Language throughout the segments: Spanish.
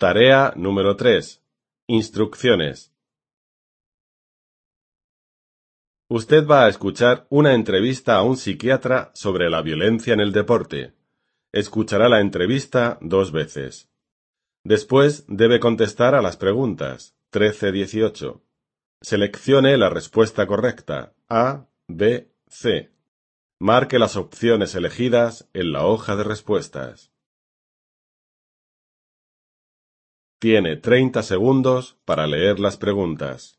Tarea número 3. Instrucciones. Usted va a escuchar una entrevista a un psiquiatra sobre la violencia en el deporte. Escuchará la entrevista 2 veces. Después debe contestar a las preguntas 13-18. Seleccione la respuesta correcta, A, B, C. Marque las opciones elegidas en la hoja de respuestas. Tiene 30 segundos para leer las preguntas.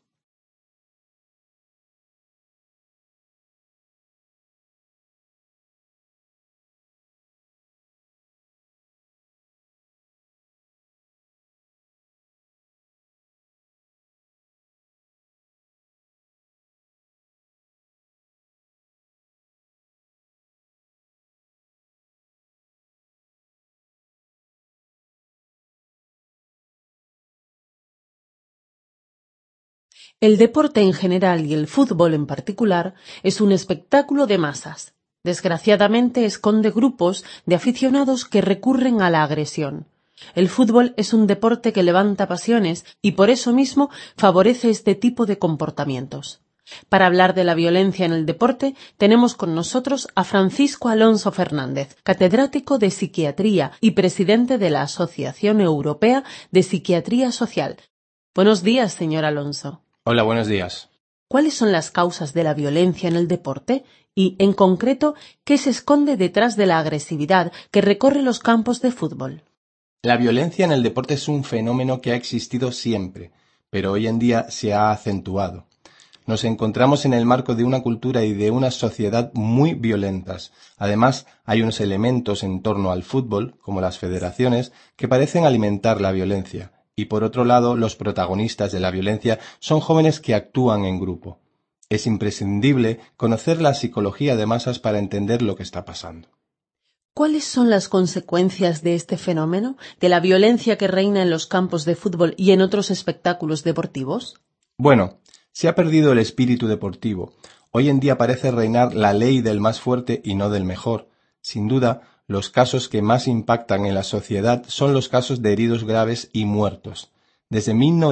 El deporte en general y el fútbol en particular es un espectáculo de masas. Desgraciadamente esconde grupos de aficionados que recurren a la agresión. El fútbol es un deporte que levanta pasiones y por eso mismo favorece este tipo de comportamientos. Para hablar de la violencia en el deporte, tenemos con nosotros a Francisco Alonso Fernández, catedrático de Psiquiatría y presidente de la Asociación Europea de Psiquiatría Social. Buenos días, señor Alonso. Hola, buenos días. ¿Cuáles son las causas de la violencia en el deporte? Y, en concreto, ¿qué se esconde detrás de la agresividad que recorre los campos de fútbol? La violencia en el deporte es un fenómeno que ha existido siempre, pero hoy en día se ha acentuado. Nos encontramos en el marco de una cultura y de una sociedad muy violentas. Además, hay unos elementos en torno al fútbol, como las federaciones, que parecen alimentar la violencia. Y por otro lado, los protagonistas de la violencia son jóvenes que actúan en grupo. Es imprescindible conocer la psicología de masas para entender lo que está pasando. ¿Cuáles son las consecuencias de este fenómeno, de la violencia que reina en los campos de fútbol y en otros espectáculos deportivos? Bueno, se ha perdido el espíritu deportivo. Hoy en día parece reinar la ley del más fuerte y no del mejor. Sin duda, los casos que más impactan en la sociedad son los casos de heridos graves y muertos. Desde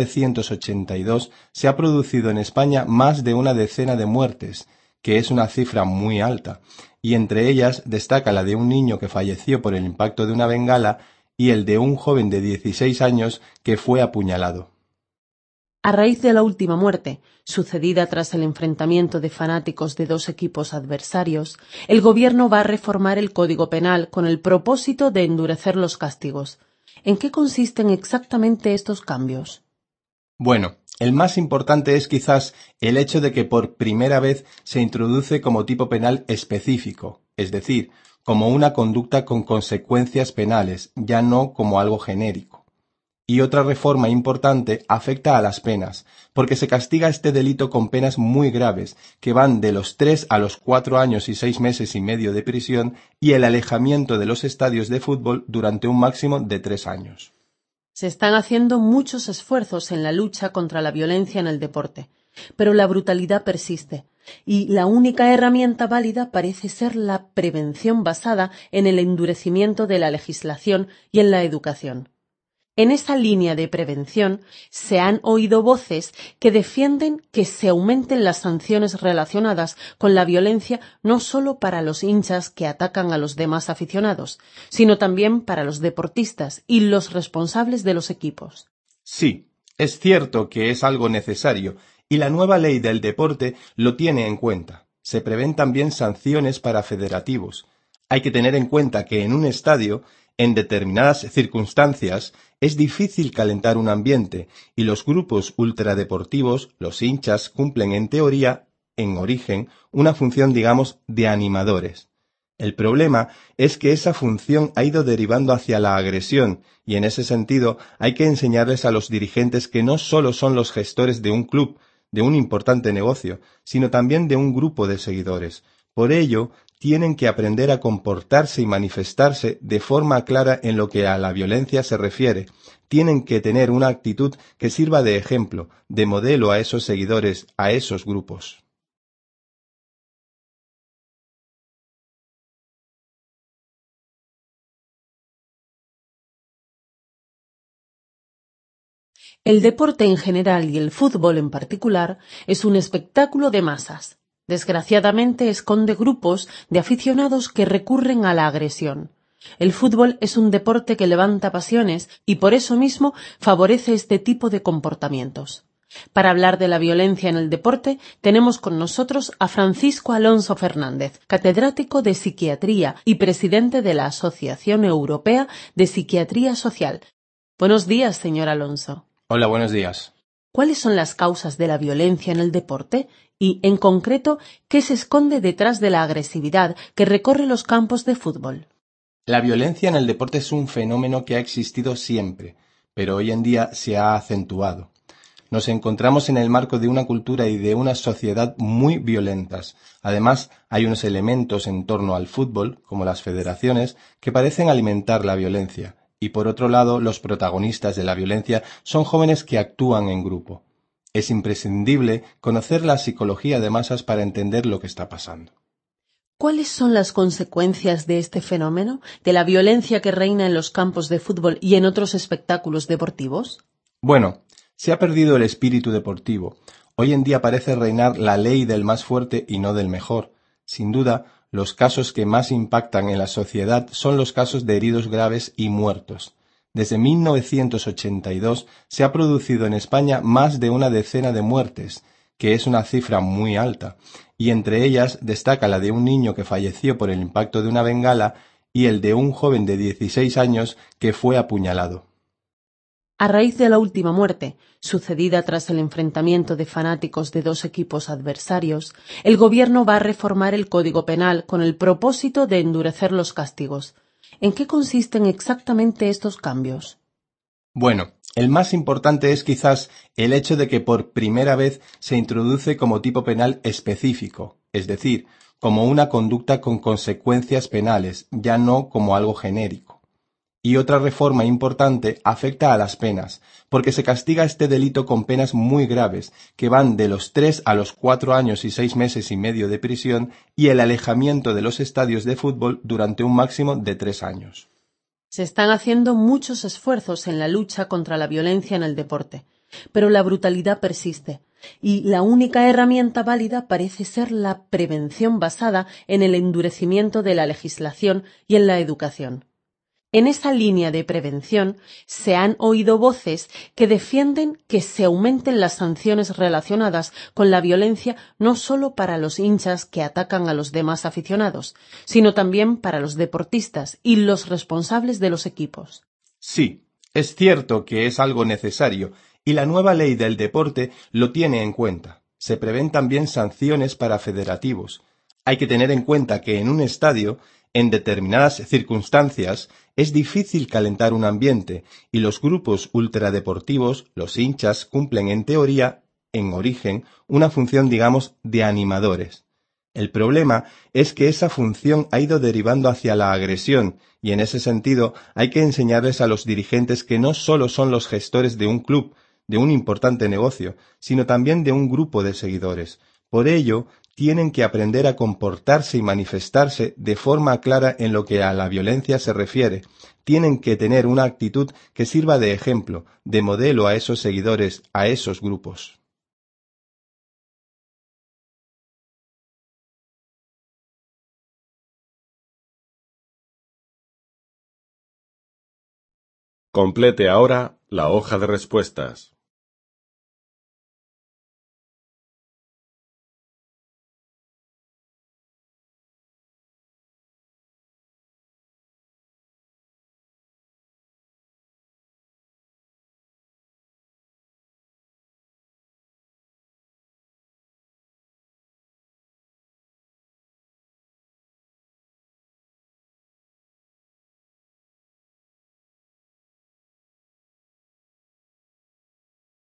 1982 se ha producido en España más de una decena de muertes, que es una cifra muy alta, y entre ellas destaca la de un niño que falleció por el impacto de una bengala y el de un joven de 16 años que fue apuñalado. A raíz de la última muerte, sucedida tras el enfrentamiento de fanáticos de dos equipos adversarios, el Gobierno va a reformar el Código Penal con el propósito de endurecer los castigos. ¿En qué consisten exactamente estos cambios? Bueno, el más importante es quizás el hecho de que por primera vez se introduce como tipo penal específico, es decir, como una conducta con consecuencias penales, ya no como algo genérico. Y otra reforma importante afecta a las penas, porque se castiga este delito con penas muy graves, que van de los 3 a los 4 años y 6 meses y medio de prisión y el alejamiento de los estadios de fútbol durante un máximo de 3 años. Se están haciendo muchos esfuerzos en la lucha contra la violencia en el deporte, pero la brutalidad persiste, y la única herramienta válida parece ser la prevención basada en el endurecimiento de la legislación y en la educación. En esa línea de prevención se han oído voces que defienden que se aumenten las sanciones relacionadas con la violencia no solo para los hinchas que atacan a los demás aficionados, sino también para los deportistas y los responsables de los equipos. Sí, es cierto que es algo necesario, y la nueva ley del deporte lo tiene en cuenta. Se prevén también sanciones para federativos. Hay que tener en cuenta que en un estadio, en determinadas circunstancias, es difícil calentar un ambiente, y los grupos ultradeportivos, los hinchas, cumplen en teoría, en origen, una función, digamos, de animadores. El problema es que esa función ha ido derivando hacia la agresión, y en ese sentido hay que enseñarles a los dirigentes que no solo son los gestores de un club, de un importante negocio, sino también de un grupo de seguidores. Por ello, tienen que aprender a comportarse y manifestarse de forma clara en lo que a la violencia se refiere. Tienen que tener una actitud que sirva de ejemplo, de modelo a esos seguidores, a esos grupos. El deporte en general y el fútbol en particular es un espectáculo de masas. Desgraciadamente esconde grupos de aficionados que recurren a la agresión. El fútbol es un deporte que levanta pasiones y por eso mismo favorece este tipo de comportamientos. Para hablar de la violencia en el deporte, tenemos con nosotros a Francisco Alonso Fernández, catedrático de Psiquiatría y presidente de la Asociación Europea de Psiquiatría Social. Buenos días, señor Alonso. Hola, buenos días. ¿Cuáles son las causas de la violencia en el deporte? Y, en concreto, ¿qué se esconde detrás de la agresividad que recorre los campos de fútbol? La violencia en el deporte es un fenómeno que ha existido siempre, pero hoy en día se ha acentuado. Nos encontramos en el marco de una cultura y de una sociedad muy violentas. Además, hay unos elementos en torno al fútbol, como las federaciones, que parecen alimentar la violencia. Y por otro lado, los protagonistas de la violencia son jóvenes que actúan en grupo. Es imprescindible conocer la psicología de masas para entender lo que está pasando. ¿Cuáles son las consecuencias de este fenómeno, de la violencia que reina en los campos de fútbol y en otros espectáculos deportivos? Bueno, se ha perdido el espíritu deportivo. Hoy en día parece reinar la ley del más fuerte y no del mejor. Sin duda, los casos que más impactan en la sociedad son los casos de heridos graves y muertos. Desde 1982 se ha producido en España más de una decena de muertes, que es una cifra muy alta, y entre ellas destaca la de un niño que falleció por el impacto de una bengala y el de un joven de 16 años que fue apuñalado. A raíz de la última muerte, sucedida tras el enfrentamiento de fanáticos de dos equipos adversarios, el Gobierno va a reformar el Código Penal con el propósito de endurecer los castigos. ¿En qué consisten exactamente estos cambios? Bueno, el más importante es quizás el hecho de que por primera vez se introduce como tipo penal específico, es decir, como una conducta con consecuencias penales, ya no como algo genérico. Y otra reforma importante afecta a las penas, porque se castiga este delito con penas muy graves, que van de los 3 a los 4 años y 6 meses y medio de prisión y el alejamiento de los estadios de fútbol durante un máximo de 3 años. Se están haciendo muchos esfuerzos en la lucha contra la violencia en el deporte, pero la brutalidad persiste, y la única herramienta válida parece ser la prevención basada en el endurecimiento de la legislación y en la educación. En esa línea de prevención se han oído voces que defienden que se aumenten las sanciones relacionadas con la violencia no solo para los hinchas que atacan a los demás aficionados, sino también para los deportistas y los responsables de los equipos. Sí, es cierto que es algo necesario, y la nueva ley del deporte lo tiene en cuenta. Se prevén también sanciones para federativos. Hay que tener en cuenta que en un estadio, en determinadas circunstancias, es difícil calentar un ambiente, y los grupos ultradeportivos, los hinchas, cumplen en teoría, en origen, una función, digamos, de animadores. El problema es que esa función ha ido derivando hacia la agresión, y en ese sentido hay que enseñarles a los dirigentes que no solo son los gestores de un club, de un importante negocio, sino también de un grupo de seguidores. Por ello, tienen que aprender a comportarse y manifestarse de forma clara en lo que a la violencia se refiere. Tienen que tener una actitud que sirva de ejemplo, de modelo a esos seguidores, a esos grupos. Complete ahora la hoja de respuestas.